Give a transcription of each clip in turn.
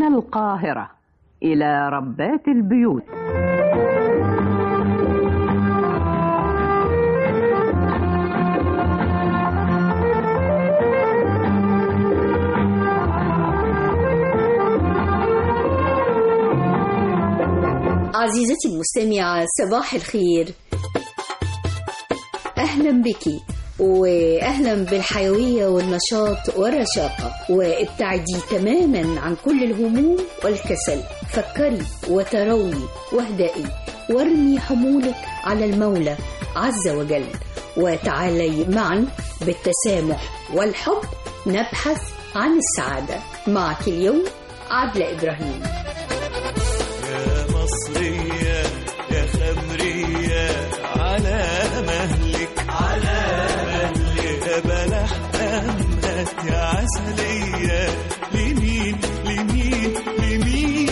القاهرة إلى ربات البيوت. عزيزتي المستمعة، صباح الخير، أهلا بك وأهلا بالحيوية والنشاط والرشاقة، وابتعدي تماما عن كل الهموم والكسل. فكري وتروي واهدئي وارمي حمولك على المولى عز وجل، وتعالي معا بالتسامح والحب نبحث عن السعادة. معك اليوم عبلة إبراهيم. يا مصرية يا خمرية على مهلك على مهلك، يا بلح أمهات يا عسلية، لمين لمين لمين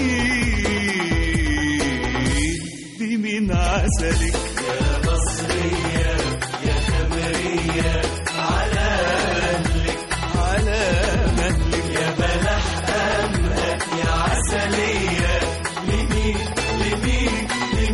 لمين عسلك. يا مصرية يا خمرية على مهلك على مهلك، يا بلح أمهات يا عسلية، لمين لمين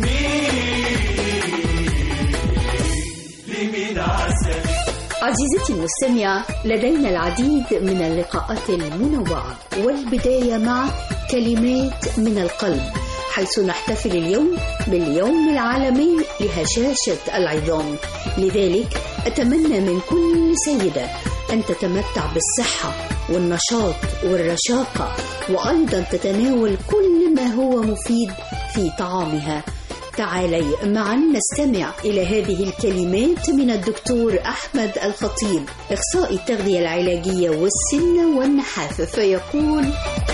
لمين عسلك. عزيزتي المستمعة، لدينا العديد من اللقاءات المنوعة، والبداية مع كلمات من القلب، حيث نحتفل اليوم باليوم العالمي لهشاشة العظام. لذلك أتمنى من كل سيدة أن تتمتع بالصحة والنشاط والرشاقة، وأيضا تتناول كل ما هو مفيد في طعامها. تعالي معا نستمع إلى هذه الكلمات من الدكتور أحمد الخطيب، إخصائي التغذية العلاجية والسمنة والنحافة، فيقول: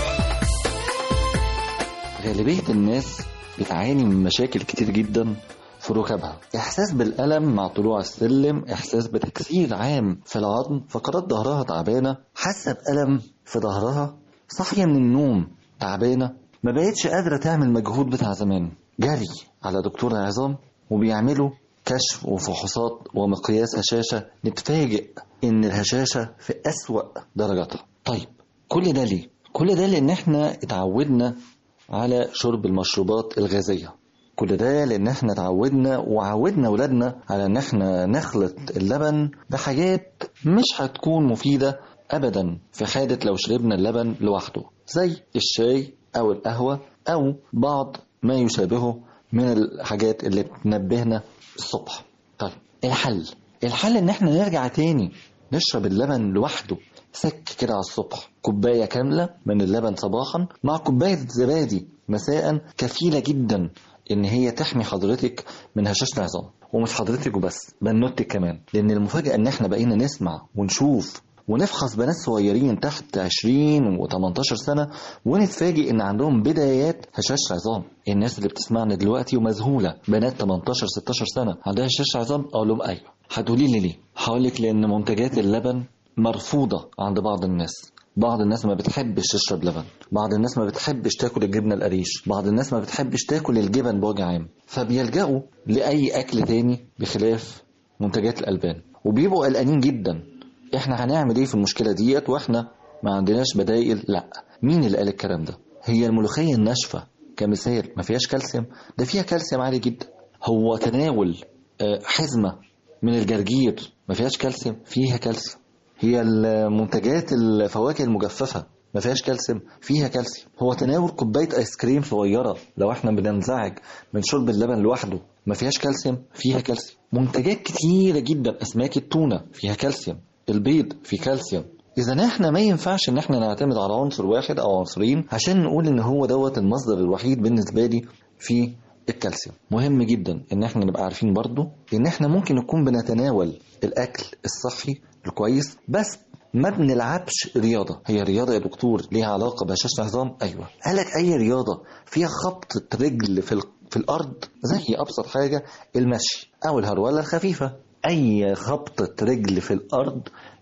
غالبية الناس بتعاني من مشاكل كتير جدا في ركبها، إحساس بالألم مع طلوع السلم، إحساس بتكسير عام في العظم، فقرات ظهرها تعبانة، حاسة بألم في ظهرها، صاحية من النوم تعبانة، ما بقتش قادرة تعمل مجهود بتاع زمان. جري على دكتور العظام وبيعملوا كشف وفحوصات ومقياس هشاشة، نتفاجئ إن الهشاشة في أسوأ درجاتها. طيب كل ده ليه؟ كل ده لأن احنا اتعودنا على شرب المشروبات الغازية، كل ده لأن احنا اتعودنا وعودنا ولادنا على ان احنا نخلط اللبن بحاجات مش هتكون مفيدة أبدا في حالة لو شربنا اللبن لوحده، زي الشاي أو القهوة أو بعض ما يشابهه من الحاجات اللي بتنبهنا الصبح. طيب الحل ان احنا نرجع تاني نشرب اللبن لوحده، سك كده على الصبح، كوباية كاملة من اللبن صباحا مع كوباية زبادي مساء، كفيلة جدا ان هي تحمي حضرتك من هشاشة العظام. ومش حضرتك وبس، بنوتك كمان، لان المفاجأة ان احنا بقينا نسمع ونشوف ونفحص بنات صغيرين تحت 20 و18 سنة ونتفاجئ ان عندهم بدايات هشاشة عظام. الناس اللي بتسمعنا دلوقتي ومذهولة، بنات 18-16 سنة عندها هشاشة عظام، اقول لهم ايوه. هتقولي لي ليه؟ هقولك لان منتجات اللبن مرفوضة عند بعض الناس. بعض الناس ما بتحبش تشرب لبن، بعض الناس ما بتحبش تاكل الجبنة القريش، بعض الناس ما بتحبش تاكل الجبن بوجه عام، فبيلجأوا لأي أكل تاني بخلاف منتجات الألبان، وبيبقوا قلقانين جدا. احنا هنعمل ايه في المشكلة ديت واحنا ما عندناش بدائل؟ لا. مين اللي قال الكلام ده؟ هي الملوخية الناشفة كمثال ما فيهاش كالسيوم؟ ده فيها كالسيوم عالي جدا. هو تناول حزمة من الجرجير ما فيهاش كالسيوم؟ فيها كالسيوم. هي المنتجات الفواكه المجففة ما فيهاش كالسيوم؟ فيها كالسيوم. هو تناول كوباية ايس كريم صغيرة لو احنا بننزعج من شرب اللبن لوحده ما فيهاش كالسيوم؟ فيها كالسيوم. منتجات كتيرة جدا، اسماك التونة فيها كالسيوم، البيض فيه كالسيوم. اذا احنا ما ينفعش ان احنا نعتمد على عنصر واحد او عنصرين عشان نقول ان هو دوت المصدر الوحيد بالنسبة لي في الكالسيوم. مهم جدا ان احنا نبقى عارفين برضو ان احنا ممكن نكون بنتناول الاكل الصحي الكويس بس ما بنلعبش رياضة. هي رياضة يا دكتور ليها علاقة بهشاشة العظام؟ ايوه. قالك اي رياضة فيها خبطة رجل في الارض، زي ابسط حاجة المشي او الهرولة الخفيفة. اي خبطة رجل في الارض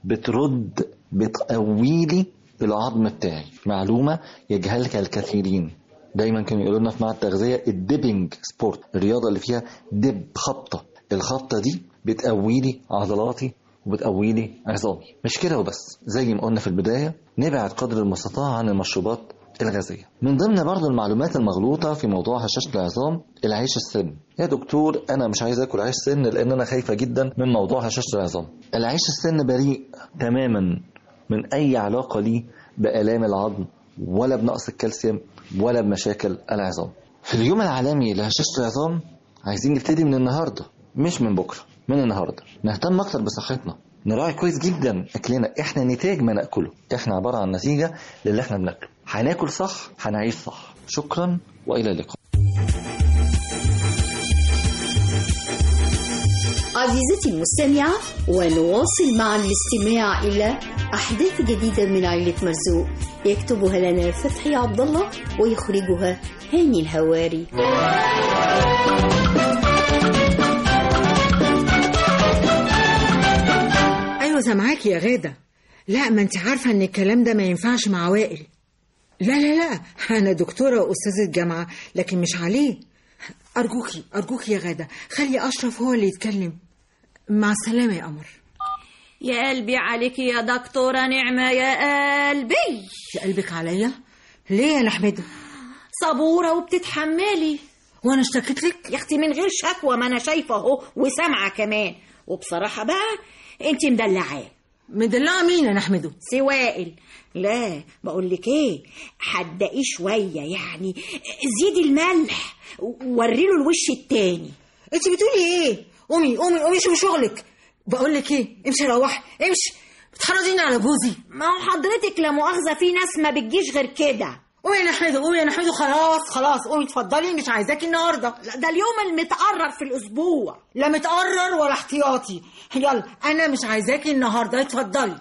بتقويلي العظم بتاعي. معلومة يجهلها الكثيرين. دايما كانوا يقولوا لنا في معهد التغذية الديبنج سبورت، الرياضة اللي فيها دب، خبطة. الخبطة دي بتقويلي عضلاتي وبتقويلي عظامي. مش كده وبس، زي ما قلنا في البداية نبعد قدر المستطاع عن المشروبات الغازية. من ضمن برضو المعلومات المغلوطة في موضوع هشاشة العظام العيش السن. يا دكتور أنا مش عايز أكل عيش سن لأن أنا خايفة جدا من موضوع هشاشة العظام. العيش السن بريء تماما من أي علاقة ليه بآلام العظم ولا بنقص الكالسيوم ولا بمشاكل العظام. في اليوم العالمي لهشاشة العظام عايزين نبتدي من النهاردة، مش من بكرة، من النهاردة نهتم أكتر بصحتنا، نراعي كويس جدا أكلنا. إحنا نتاج ما نأكله، إحنا عبارة عن نتيجة للي إحنا بنأكله. هناكل صح هنعيش صح. شكرا وإلى اللقاء. عزيزتي المستمعة، ونواصل معا الاستماع إلى أحداث جديدة من عائلة مرزوق، يكتبها لنا فتحي عبد الله ويخرجها هاني الهواري. أيوة سامعاكي يا غادة. لا ما انت عارفة ان الكلام ده ما ينفعش مع وائل. لا أنا دكتورة وأستاذة جامعة لكن مش عليه. أرجوكي يا غادة خلي أشرف هو اللي يتكلم. مع السلامة يا قمر. يا قلبي عليك يا دكتورة نعمة، يا قلبي. يا قلبك عليا ليه يا نحمده؟ صبورة وبتتحملي. وأنا اشتكيت لك يا أختي من غير شكوى، ما أنا شايفة أهو وسامعة كمان. وبصراحة بقى أنت مدلعاه. مدلعة مين يا نحمده؟ سوائل. لا بقول لك ايه، حدقيه شويه يعني، زيدي الملح وريله الوش التاني. انت بتقولي ايه؟ قومي شوفي شغلك. بقول لك ايه، امشي روحي امشي، بتحرضيني على جوزي. ما هو حضرتك لا مؤاخذه في ناس ما بتجيش غير كده. قومي يا نحمده خلاص قومي اتفضلي، مش عايزاكي النهارده. لا ده اليوم المتقرر في الاسبوع. لا متقرر ولا احتياطي. يلا انا مش عايزاكي النهارده، اتفضلي.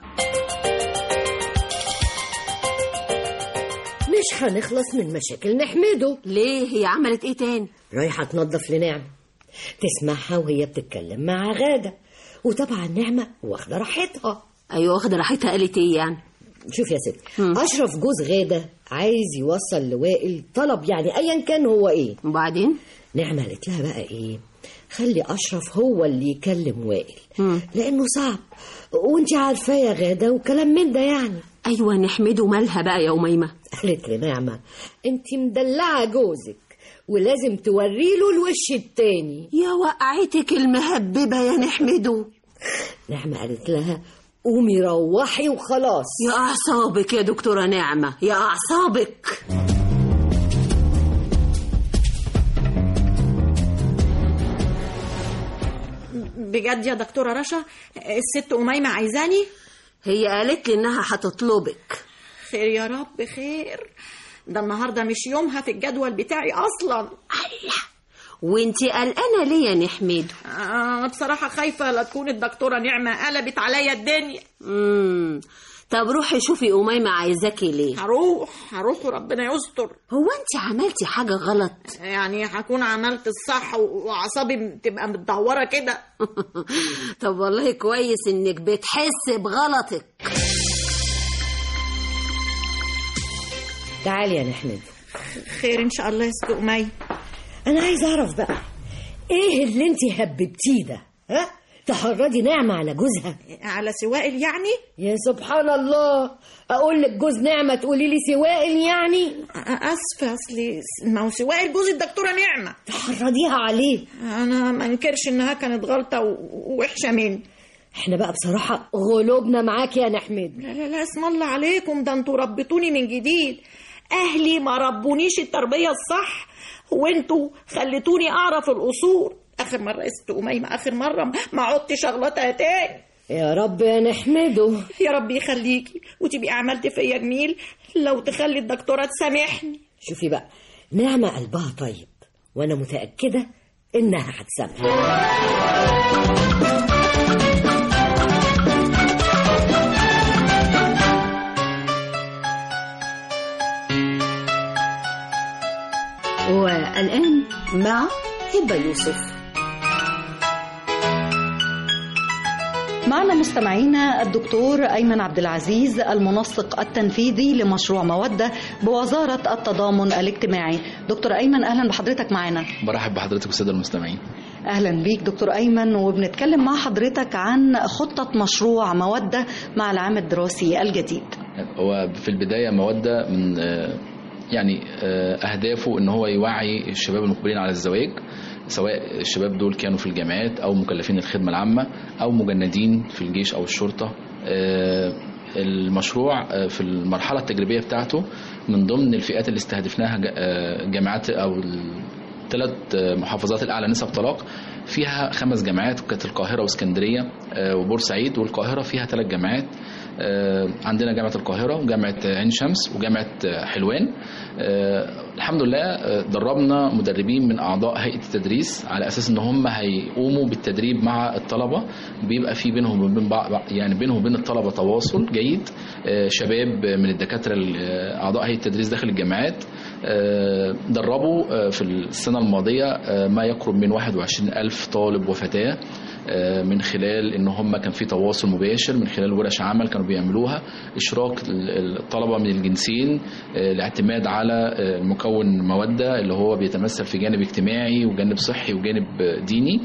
مش هنخلص من مشاكل نحمده. ليه؟ هي عملت ايه تاني؟ رايحة تنظف لنعمة، تسمعها وهي بتتكلم مع غادة، وطبعا نعمة واخدة راحتها. ايوه واخدة راحتها. قالت ايه يعني؟ شوف يا ست، أشرف جوز غادة عايز يوصل لوائل طلب يعني أيا كان هو ايه. وبعدين نعمة قالت لها بقى ايه، خلي أشرف هو اللي يكلم وائل لأنه صعب وانت عارفة يا غادة وكلام من ده يعني. ايوه نحمده مالها بقى يا أميمة؟ قالت لنعمة انت مدلعة جوزك ولازم توريله الوش التاني. يا وقعتك المهببة يا نحمده. نعمة قالت لها قومي روحي وخلاص. يا أعصابك يا دكتورة نعمة، يا أعصابك. بجد يا دكتورة رشا الست أميمة عايزاني؟ هي قالت لي إنها هتطلبك. خير يا رب خير، ده النهاردة مش يومها في الجدول بتاعي أصلا. الله، وانتي قلقانة ليه يا نحمده؟ بصراحة خايفة لا تكون الدكتورة نعمة قلبت عليا الدنيا. طب روحي شوفي أميمة عايزاكي ليه. هروح وربنا يستر. هو انتي عملتي حاجة غلط؟ يعني هكون عملت الصح وعصابي تبقى متدورة كده. طب والله كويس انك بتحس بغلطك. تعالي يا نحمد. خير ان شاء الله يا ست أميمة. انا عايز اعرف بقى ايه اللي انتي هببتيه ده؟ ها؟ تحرضي نعمة على جوزها؟ على سوائل يعني؟ يا سبحان الله، اقول لك جوز نعمة تقولي لي سوائل يعني؟ اسفة، اصلي ما هو سوائل جوز الدكتورة نعمة. تحرضيها عليه؟ انا ما انكرش انها كانت غلطة ووحشة مني. احنا بقى بصراحة غلوبنا معاك يا نحمد. لا اسم الله عليكم، ده انتوا ربيتوني من جديد. اهلي ما ربونيش التربية الصح وانتوا خليتوني اعرف الاصول. اخر مرة يا ست أميمة، اخر مرة ما عدتش اغلطها تاني. يا رب يا نحمده. يا رب يخليكي وتبقي عملتي فيا جميل لو تخلي الدكتورة تسامحني. شوفي بقى، نعمة قلبها طيب وانا متأكدة انها هتسامح. والآن مع هبة يوسف. معنا مستمعينا الدكتور أيمن عبد العزيز المنسق التنفيذي لمشروع مودة بوزارة التضامن الاجتماعي. دكتور أيمن أهلا بحضرتك معنا. برحب بحضرتك والسادة المستمعين. أهلا بيك دكتور أيمن، وبنتكلم مع حضرتك عن خطة مشروع مودة مع العام الدراسي الجديد. هو في البداية مودة يعني أهدافه إن هو يوعي الشباب المقبلين على الزواج، سواء الشباب دول كانوا في الجامعات أو مكلفين الخدمة العامة أو مجندين في الجيش أو الشرطة. المشروع في المرحلة التجريبية بتاعته من ضمن الفئات اللي استهدفناها جامعات أو 3 محافظات الأعلى نسب طلاق، فيها 5 جامعات، كانت القاهرة واسكندرية وبورسعيد، والقاهرة فيها 3 جامعات. عندنا جامعة القاهرة وجامعة عين شمس وجامعة حلوان. الحمد لله دربنا مدربين من أعضاء هيئة التدريس على أساس إن هم هيقوموا بالتدريب مع الطلبة، بيبقى في بينهم وبين يعني بينهم وبين الطلبة تواصل جيد. شباب من الدكاترة أعضاء هيئة التدريس داخل الجامعات دربوا في السنة الماضية ما يقرب من 21,000 طالب وفتاة، من خلال ان هم كان في تواصل مباشر من خلال ورش عمل كانوا بيعملوها، اشراك الطلبه من الجنسين، الاعتماد على مكون موده اللي هو بيتمثل في جانب اجتماعي وجانب صحي وجانب ديني.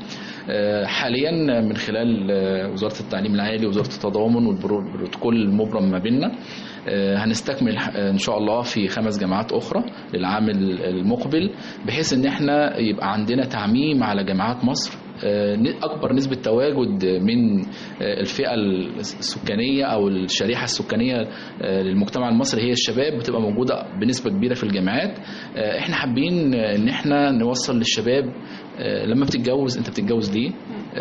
حاليا من خلال وزاره التعليم العالي ووزاره التضامن والبروتوكول المبرم ما بيننا هنستكمل ان شاء الله في 5 جامعات اخرى للعام المقبل، بحيث ان احنا يبقى عندنا تعميم على جامعات مصر. أكبر نسبة تواجد من الفئة السكانية أو الشريحة السكانية للمجتمع المصري هي الشباب، بتبقى موجودة بنسبة كبيرة في الجامعات. احنا حابين ان احنا نوصل للشباب لما بتتجوز انت بتتجوز ليه،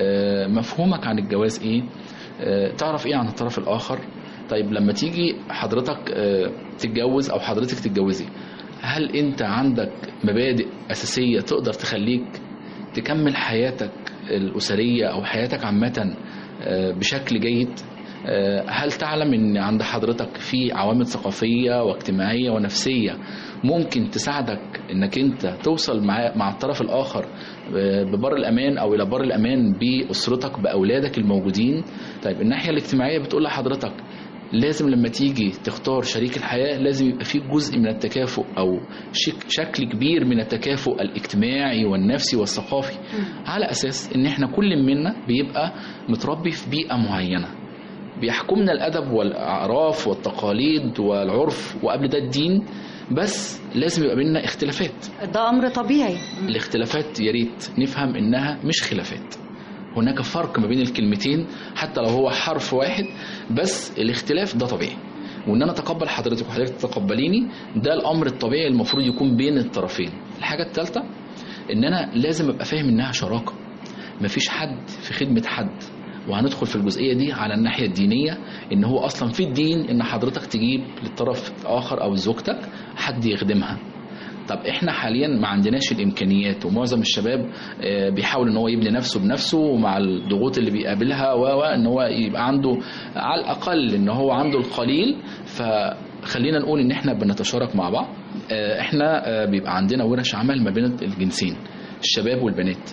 مفهومك عن الجواز ايه، تعرف ايه عن الطرف الآخر. طيب لما تيجي حضرتك تتجوز أو حضرتك تتجوزي، هل انت عندك مبادئ أساسية تقدر تخليك تكمل حياتك الأسرية أو حياتك عامة بشكل جيد؟ هل تعلم أن عند حضرتك في عوامل ثقافية واجتماعية ونفسية ممكن تساعدك أنك أنت توصل مع الطرف الآخر ببر الأمان أو إلى بر الأمان بأسرتك بأولادك الموجودين؟ طيب الناحية الاجتماعية بتقول لحضرتك لازم لما تيجي تختار شريك الحياة لازم يبقى فيه جزء من التكافؤ أو شكل كبير من التكافؤ الاجتماعي والنفسي والثقافي، على أساس إن إحنا كل منا بيبقى متربي في بيئة معينة بيحكمنا الأدب والأعراف والتقاليد والعرف وقبل ده الدين، بس لازم يبقى بيننا اختلافات. ده أمر طبيعي. الاختلافات يا ريت نفهم إنها مش خلافات، هناك فرق ما بين الكلمتين حتى لو هو حرف واحد، بس الاختلاف ده طبيعي، وان انا اتقبل حضرتك وحضرتك تتقبليني ده الامر الطبيعي المفروض يكون بين الطرفين. الحاجه الثالثه ان انا لازم ابقى فاهم انها شراكه، مفيش حد في خدمه حد، وهندخل في الجزئيه دي على الناحيه الدينيه ان هو اصلا في الدين ان حضرتك تجيب للطرف الاخر او زوجتك حد يخدمها. طب احنا حاليا ما عندناش الامكانيات، ومعظم الشباب بيحاول ان هو يبني نفسه بنفسه، ومع الضغوط اللي بيقابلها وان هو يبقى عنده على الاقل ان هو عنده القليل. فخلينا نقول ان احنا بنتشارك مع بعض. احنا بيبقى عندنا ورش عمل ما بين الجنسين الشباب والبنات،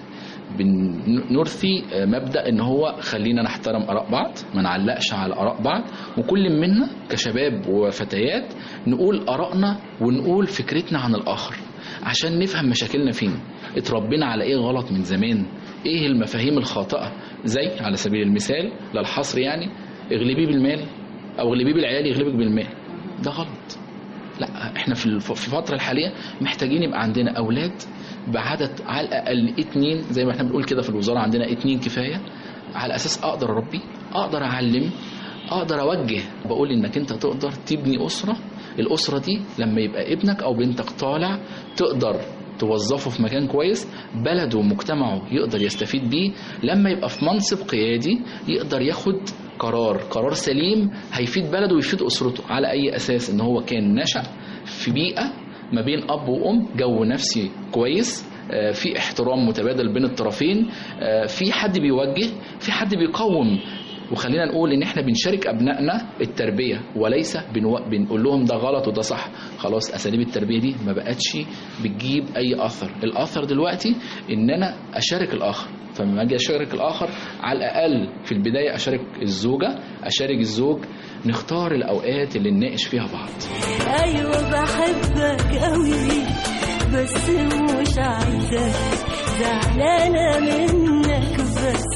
بنرثي مبدأ ان هو خلينا نحترم آراء بعض، ما نعلقش على آراء بعض، وكل منا كشباب وفتيات نقول آرائنا ونقول فكرتنا عن الآخر عشان نفهم مشاكلنا فين، اتربينا على ايه غلط من زمان، ايه المفاهيم الخاطئة، زي على سبيل المثال للحصر يعني اغلبيه بالمال او اغلبيه بالعيال يغلبك بالمال، ده غلط. لا احنا في الفترة الحالية محتاجين يبقى عندنا أولاد بعدد على الأقل 2، زي ما احنا بنقول كده في الوزارة عندنا 2 كفاية، على أساس أقدر أربي، أقدر أعلم، أقدر أوجه. بقول إنك أنت تقدر تبني أسرة، الأسرة دي لما يبقى ابنك أو بنتك طالع تقدر توظفه في مكان كويس، بلده ومجتمعه يقدر يستفيد بيه، لما يبقى في منصب قيادي يقدر ياخد قرار سليم هيفيد بلده ويفيد أسرته، على أي أساس إن هو كان نشأ في بيئة ما بين أب وأم، جو نفسي كويس، في احترام متبادل بين الطرفين، في حد بيوجه، في حد بيقوم. وخلينا نقول ان احنا بنشارك ابنائنا التربيه، وليس بنقول لهم ده غلط وده صح. خلاص اساليب التربيه دي ما بقتش بتجيب اي اثر. الاثر دلوقتي ان انا اشارك الاخر، فلما اجي اشارك الاخر على الاقل في البدايه اشارك الزوجه، اشارك الزوج، نختار الاوقات اللي نناقش فيها بعض. ايوه بحبك قوي بس مش عايزاك، زعلانه منك بس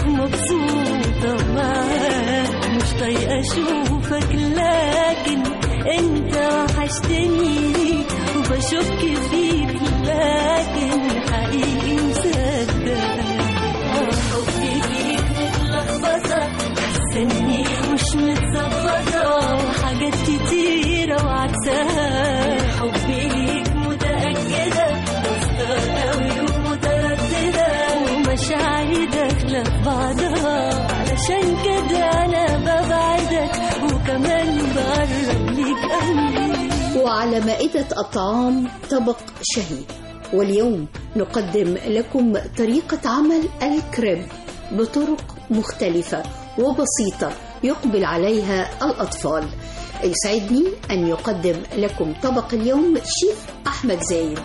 مبسوطة معاك، مش طايقة أشوفك لكن انت وحشتني وبشك فيك لكن حقيقي مصدق. حبي فيك متلخبطة مستني مش متظبطة وحاجات كتيرة وعكسها. حبي ليك متأكدة مستغرب قوي ومترددة ومشاعري داخلة في بعضها علشان كده أنا ببعدك وكمان بقرب ليك قوي. وعلى مائدة الطعام طبق شهي، واليوم نقدم لكم طريقة عمل الكريب بطرق مختلفة وبسيطة يقبل عليها الأطفال. يسعدني أن يقدم لكم طبق اليوم شيف أحمد زايد.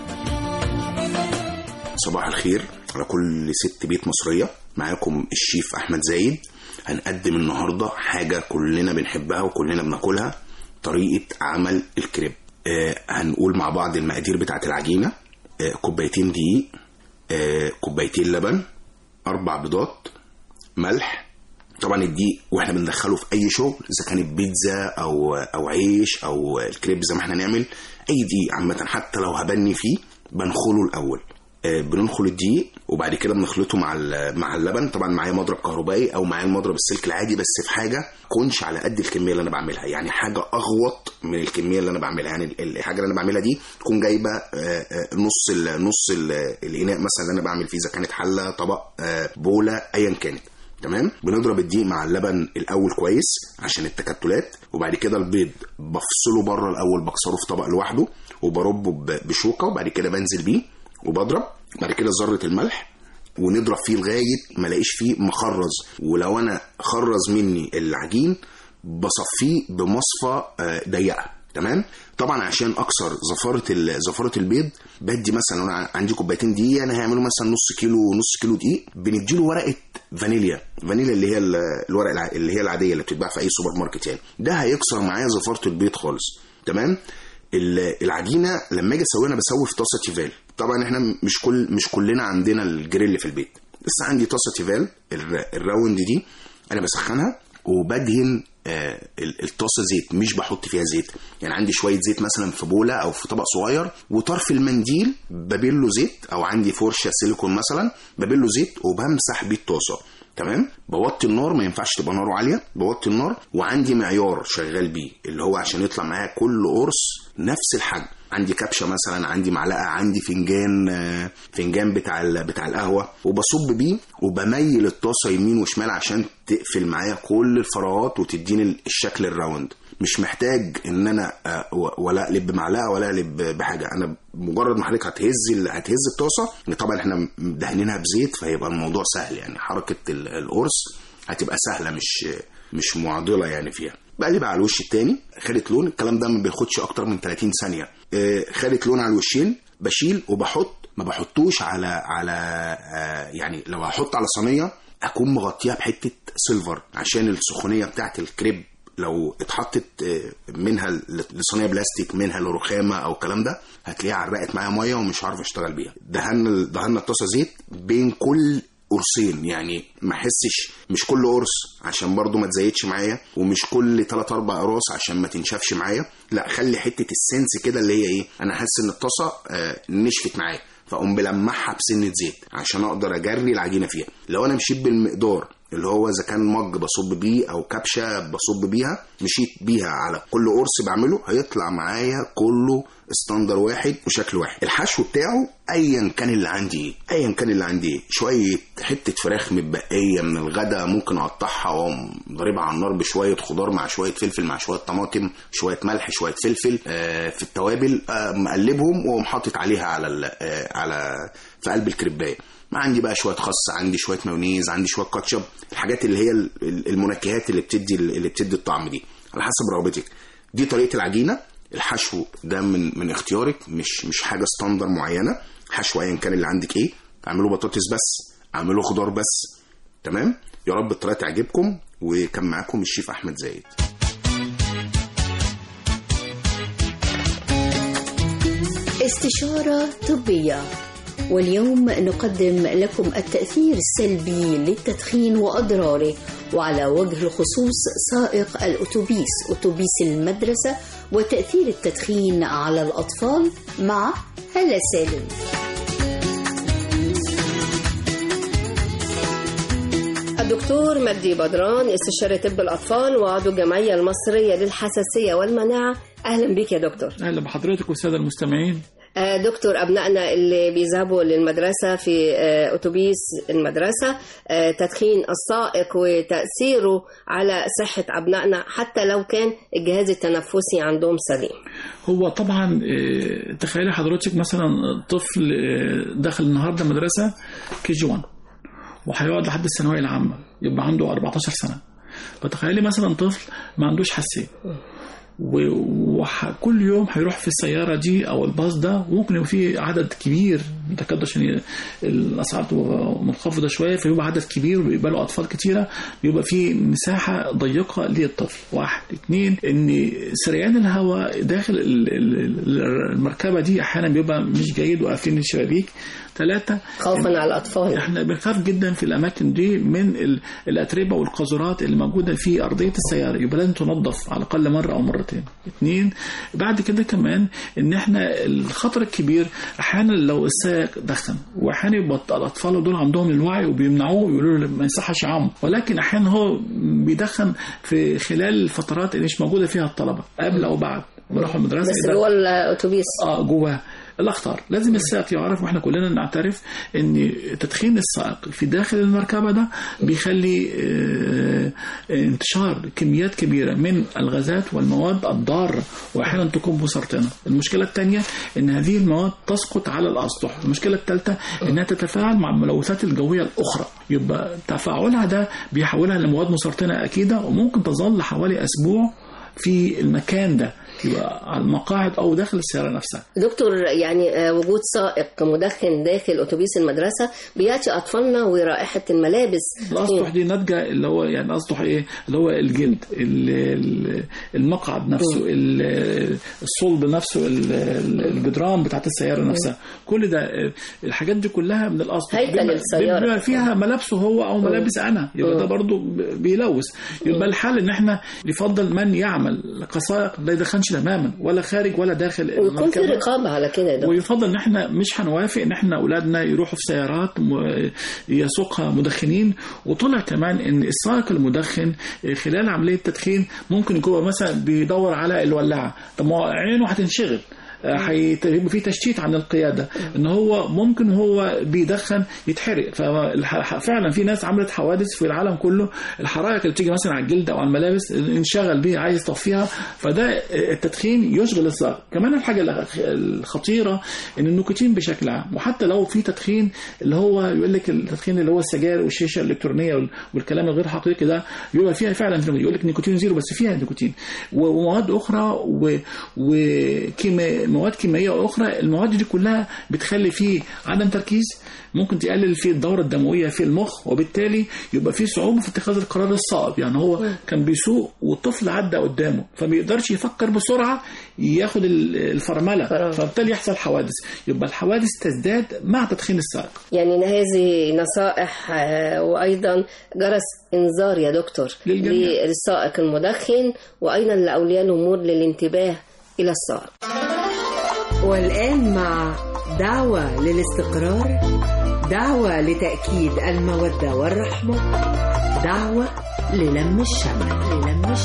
صباح الخير على كل ست بيت مصرية، معاكم الشيف أحمد زايد. هنقدم النهاردة حاجة كلنا بنحبها وكلنا بناكلها، طريقة عمل الكريب. هنقول مع بعض المقادير بتاعة العجينة: كوبايتين دقيق، كوبايتين لبن، 4 بيضات، ملح. طبعا الدقيق واحنا بندخله في اي شغل، اذا كانت بيتزا او عيش او الكريب زي ما احنا نعمل اي دقيق عامه، حتى لو هبني فيه بنخله الاول. بننخل الدقيق وبعد كده بنخلطه مع اللبن. طبعا معايا مضرب كهربائي او معايا المضرب السلك العادي، بس في حاجه كونش على قد الكميه اللي انا بعملها، يعني حاجه اغوط من الكميه اللي انا بعملها. يعني الحاجه اللي انا بعملها دي تكون جايبه نص الاناء مثلا اللي انا بعمل فيه، اذا كانت حله، طبق، بوله، ايا كانت. تمام. بنضرب الدقيق مع اللبن الاول كويس عشان التكتلات، وبعد كده البيض بفصله بره الاول، بكسره في طبق لوحده وبربه بشوكه، وبعد كده بنزل بيه وبضرب. بعد كده ذره الملح ونضرب فيه لغايه ما الاقيش فيه مخرز، ولو انا خرز مني العجين بصفيه بمصفى ضيقه. تمام. طبعا عشان اكسر زفاره البيض بدي مثلا، انا عندي كوبايتين دقيق، انا هعمله مثلا نص كيلو دقيق، بنديله ورقه فانيليا اللي هي الورقه اللي هي العاديه اللي بتتباع في اي سوبر ماركت. يعني ده هيكسر معايا زفاره البيض خالص. تمام. العجينه لما اجي اسويها انا بسوي في طاسه تيفال. طبعا احنا مش كلنا عندنا الجريل في البيت، بس عندي طاسه تيفال الراوند دي انا بسخنها وبدهن الطاسه زيت، مش بحط فيها زيت. يعني عندي شويه زيت مثلا في بوله او في طبق صغير، وطرف المنديل ببله زيت، او عندي فرشه سيليكون مثلا ببله زيت وبمسح بيه الطاسه. تمام. بوطي النار، ما ينفعش تبقى ناره عاليه، بوطي النار، وعندي معيار شغال بيه اللي هو عشان يطلع معايا كل قرص نفس الحجم. عندي كبشه مثلا، عندي معلقه، عندي فنجان بتاع القهوه، وبصب بيه وبميل الطاسه يمين وشمال عشان تقفل معايا كل الفراغات وتديني الشكل الراوند. مش محتاج ان انا ولا اقلب بمعلقه ولا اقلب بحاجه، انا مجرد ما حضرتك هتهز الطاسه. طبعا احنا دهنينها بزيت فهيبقى الموضوع سهل، يعني حركه القرص هتبقى سهله مش معضله يعني فيها. بقلب على الوش التاني، خدت لون، الكلام ده ما بياخدش اكتر من 30 ثانيه. خدت لون على الوشين، بشيل وبحط. ما بحطوش على يعني لو هحط على صينيه اكون مغطيها بحته سيلفر عشان السخونيه بتاعت الكريب لو اتحطت منها لصينيه بلاستيك، منها لرخامه او الكلام ده، هتلاقيها عرقت معايا ميه ومش عارف اشتغل بيها. دهنا الطاسه زيت بين كل قرصين، يعني ما احسش مش كل قرص عشان برضو ما تزيدش معايا، ومش كل 3-4 قراص عشان ما تنشفش معايا. لا، خلي حته السنس كده اللي هي ايه، انا حاسس ان الطاسه نشفت معايا، فاقوم بلمعها بسنه زيت عشان اقدر اجري العجينه فيها. لو انا مشيت بالمقدار اللي هو اذا كان مج بصب بيه او كبشه بصب بيها، مشيت بيها على كل قرص بعمله، هيطلع معايا كله استندر واحد وشكل واحد. الحشو بتاعه ايا كان اللي عندي شويه حته فراخ متبقيه من الغدا ممكن اقطعها وضربها على النار بشويه خضار مع شويه فلفل مع شويه طماطم، شويه ملح، شويه فلفل في التوابل، مقلبهم ومحطط عليها على في قلب الكريبايه. ما عندي بقى شويه خس، عندي شويه مايونيز، عندي شويه كاتشب، الحاجات اللي هي المنكهات اللي بتدي الطعم دي على حسب رغبتك. دي طريقه العجينه. الحشو ده من اختيارك، مش حاجه ستاندر معينه. حشو ايا كان اللي عندك ايه، اعملوا بطاطس بس، اعملوا خضار بس. تمام. يا رب الطريقه تعجبكم، وكان معاكم الشيف احمد زايد. استشارة طبية، واليوم نقدم لكم التأثير السلبي للتدخين وأضراره، وعلى وجه الخصوص سائق الأتوبيس، أتوبيس المدرسة وتأثير التدخين على الأطفال مع هالة سالم. الدكتور مجدي بدران، استشاري طب الأطفال وعضو الجمعية المصرية للحساسية والمناعة. أهلا بك يا دكتور. أهلا بحضرتك والسادة المستمعين. دكتور، أبنائنا اللي بيذهبوا للمدرسة في أتوبيس المدرسة، تدخين السائق وتأثيره على صحة أبنائنا حتى لو كان الجهاز التنفسي عندهم سليم. هو طبعا تخيلي حضرتك مثلا طفل داخل النهاردة مدرسة KG1 وهيقعد لحد الثانوية العامة، يبقى عنده 14 سنة. فتخيلي مثلا طفل ما عندوش حساسية وكل يوم هيروح في السيارة دي أو الباص ده، وممكن يبقى فيه عدد كبير متكدر عشان الأسعار تبقى منخفضة شوية، فيبقى عدد كبير وبيقبلوا أطفال كتيرة، بيبقى فيه مساحة ضيقة للطفل. 1 2 إن سريان الهواء داخل المركبة دي أحيانا بيبقى مش جيد وقافلين الشبابيك. 3 خوفا على الأطفال. احنا بنخاف جدا في الأماكن دي من الأتربة والقاذورات اللي موجودة في أرضية السيارة، يبقى لازم تنظف على الأقل مرة أو مرتين. 2 بعد كده كمان إن احنا الخطر الكبير أحيانا لو السائق دخن، وأحيانا يبقى الأطفال دول عندهم الوعي وبيمنعوه ويقولوا له ما يصحش يا عم، ولكن أحيانا هو بيدخن في خلال الفترات اللي مش موجودة فيها الطلبة قبل أو بعد بروحوا المدرسة، بس جوه الأتوبيس جواه الأخطار. لازم السائق يعرف، واحنا كلنا نعترف ان تدخين السائق في داخل المركبة ده بيخلي انتشار كميات كبيرة من الغازات والمواد الضارة، واحيانا تكون مسرطنة. المشكلة الثانية ان هذه المواد تسقط على الأسطح. المشكلة الثالثة انها تتفاعل مع الملوثات الجوية الأخرى، يبقى تفاعلها ده بيحولها لمواد مسرطنة أكيدة، وممكن تظل حوالي أسبوع في المكان ده، يبقى على المقاعد أو داخل السيارة نفسها. دكتور، يعني وجود سائق مدخن داخل أتوبيس المدرسة بيأتي أطفالنا ورائحة الملابس. الأسطح دي ناتجة اللي هو يعني الأسطح إيه؟ اللي هو الجلد، المقعد نفسه، الصلب نفسه، الجدران بتاعت السيارة نفسها، كل ده الحاجات دي كلها من الأسطح. هيكل السيارة بما فيها ملابسه هو أو ملابس أنا، يبقى ده برضو بيلوث. يبقى الحال إن إحنا يفضل من يعمل كسائق لا يدخنش تماما ولا خارج ولا داخل، ويكون في رقابة على كده ده. ويفضل ان احنا مش هنوافق ان احنا اولادنا يروحوا في سيارات يسوقها مدخنين. وطلع كمان ان السائق المدخن خلال عملية التدخين ممكن يكون مثلا بيدور على الولاعة، طب ما عينه هتنشغل، هيبقى في تشتيت عن القيادة، ان هو ممكن هو بيدخن يتحرق. ففعلا في ناس عملت حوادث في العالم كله، الحرائق اللي بتيجي مثلا على الجلد او على الملابس انشغل بيه عايز يطفيها، فده التدخين يشغل السائق. كمان الحاجة الخطيرة ان النيكوتين بشكل عام، وحتى لو في تدخين اللي هو يقول لك التدخين اللي هو السجاير والشيشة الإلكترونية والكلام الغير حقيقي ده، يبقى فيها فعلا يقول لك نيكوتين زيرو، بس فيها نيكوتين ومواد أخرى مواد كيميائية أخرى. المواد دي كلها بتخلي فيه عدم تركيز، ممكن تقلل فيه الدورة الدموية في المخ، وبالتالي يبقى فيه صعوبة في اتخاذ القرار الصائب. يعني هو كان بيسوق والطفل عدى قدامه، فبيقدرش يفكر بسرعة ياخد الفرملة، فبالتالي يحصل حوادث. يبقى الحوادث تزداد مع تدخين السائق. يعني هذه نصائح وأيضا جرس إنذار يا دكتور للسائق المدخن، وأيضا لأولياء الأمور للانتباه إلى السائق. والآن مع دعوة للاستقرار، دعوة لتأكيد المودة والرحمة، دعوة للم الشمل.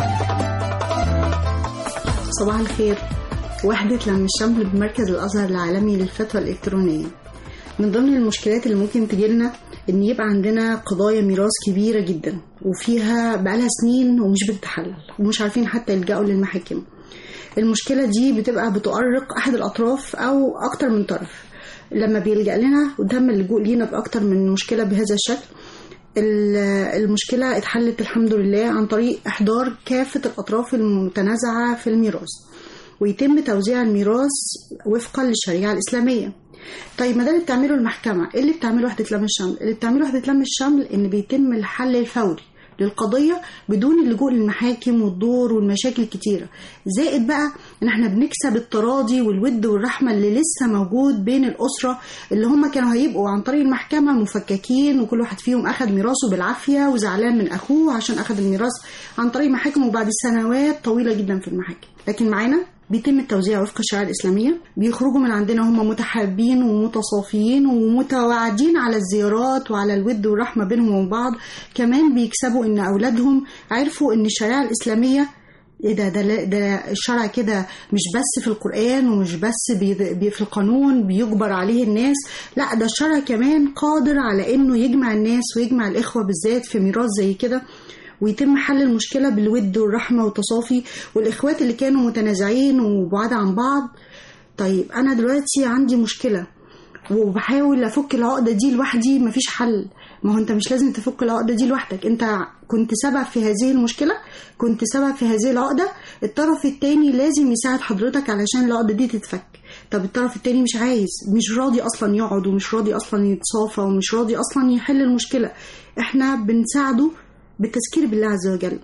صباح الخير. وحدة لم الشمل بمركز الأزهر العالمي للفتوى الإلكترونية. من ضمن المشكلات اللي ممكن تجيلنا إن يبقى عندنا قضايا ميراث كبيرة جدا وفيها بقالها سنين ومش بتتحلل ومش عارفين حتى يلجأوا للمحاكم. المشكلة دي بتبقى بتؤرق أحد الأطراف أو أكتر من طرف. لما بيلجأ لنا وتم اللجوء لينا بأكتر من مشكلة بهذا الشكل، المشكلة اتحلت الحمد لله عن طريق إحضار كافة الأطراف المتنازعة في الميراث، ويتم توزيع الميراث وفقا للشريعة الإسلامية. طيب ما ده اللي بتعمله المحكمة. إيه اللي بتعمله وحدة لم الشمل؟ اللي بتعمله وحدة لم الشمل إن بيتم الحل الفوري للقضية بدون اللجوء للمحاكم والدور والمشاكل الكتيرة. زائد بقى ان احنا بنكسب التراضي والود والرحمة اللي لسه موجود بين الأسرة، اللي هم كانوا هيبقوا عن طريق المحكمة مفككين، وكل واحد فيهم أخذ ميراثه بالعافية وزعلان من أخوه عشان أخذ الميراث عن طريق محاكم، وبعد سنوات طويلة جدا في المحاكم. لكن معانا بيتم التوزيع وفق الشريعة الإسلامية. بيخرجوا من عندنا هم متحابين ومتصافيين ومتواعدين على الزيارات وعلى الود والرحمة بينهم وبين بعض. كمان بيكسبوا إن أولادهم عرفوا إن الشريعة الإسلامية ده الشرع كده مش بس في القرآن ومش بس في القانون بيجبر عليه الناس، لا ده الشرع كمان قادر على إنه يجمع الناس ويجمع الإخوة بالذات في ميراث زي كده، ويتم حل المشكلة بالود والرحمة والتصافي. والإخوات اللي كانوا متنازعين وبعاد عن بعض، طيب أنا دلوقتي عندي مشكلة وبحاول أفك العقدة دي لوحدي، مفيش حل. ما هو أنت مش لازم تفك العقدة دي لوحدك، أنت كنت سبب في هذه المشكلة، كنت سبب في هذه العقدة، الطرف التاني لازم يساعد حضرتك علشان العقدة دي تتفك. طب الطرف التاني مش عايز، مش راضي أصلا يقعد ومش راضي أصلا يتصافى ومش راضي أصلا يحل المشكلة، إحنا بنساعده بالتذكير بالله عز وجل،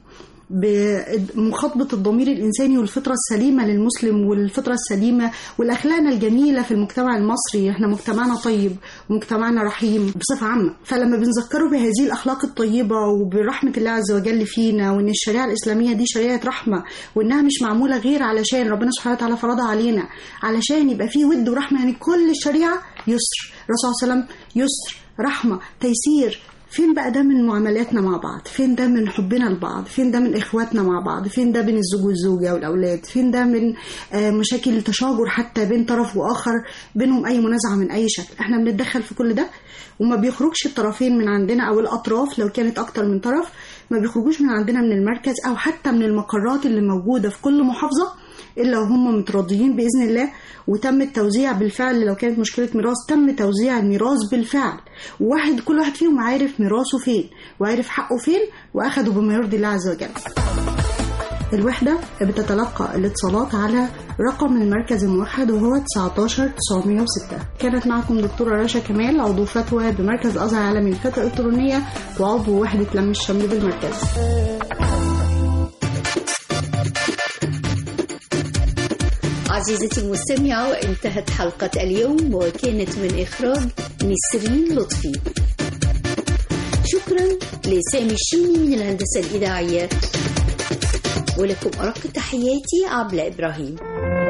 بمخاطبة الضمير الإنساني والفطرة السليمة للمسلم والفطرة السليمة والأخلاقنا الجميلة في المجتمع المصري. احنا مجتمعنا طيب ومجتمعنا رحيم بصفة عامة، فلما بنذكره بهذه الأخلاق الطيبة وبرحمة الله عز وجل فينا، وإن الشريعة الإسلامية دي شريعة رحمة، وإنها مش معمولة غير علشان ربنا سبحانه وتعالى فرضها علينا علشان يبقى فيه ود ورحمة، يعني كل الشريعة يسر، الرسول صلى الله عليه وسلم يسر رحمة تيسير. فين بقى ده من معاملاتنا مع بعض؟ فين ده من حبنا لبعض؟ فين ده من إخواتنا مع بعض؟ فين ده بين الزوج والزوجة والأولاد؟ فين ده من مشاكل تشاجر حتى بين طرف وآخر بينهم أي منازعة من أي شكل؟ احنا بنتدخل في كل ده، وما بيخرجش الطرفين من عندنا أو الأطراف لو كانت أكتر من طرف ما بيخرجوش من عندنا من المركز أو حتى من المقرات اللي موجودة في كل محافظة إلا وهم متراضيين بإذن الله، وتم التوزيع بالفعل. لو كانت مشكلة ميراث تم توزيع الميراث بالفعل، كل واحد فيهم عارف ميراثه فين وعارف حقه فين وأخده بما يرضي الله عز وجل. الوحدة بتتلقى الاتصالات على رقم المركز الموحد وهو 19906. كانت معكم دكتورة رشا كمال، عضو فتوى بمركز أزهر العالمي للفتوى الإلكترونية وعضو وحدة لم الشمل بالمركز. عزيزتي المستمعة، انتهت حلقة اليوم وكانت من إخراج نسرين لطفي. شكرا لسامي الشيني من الهندسة الإذاعية، ولكم أرق تحياتي عبلة إبراهيم.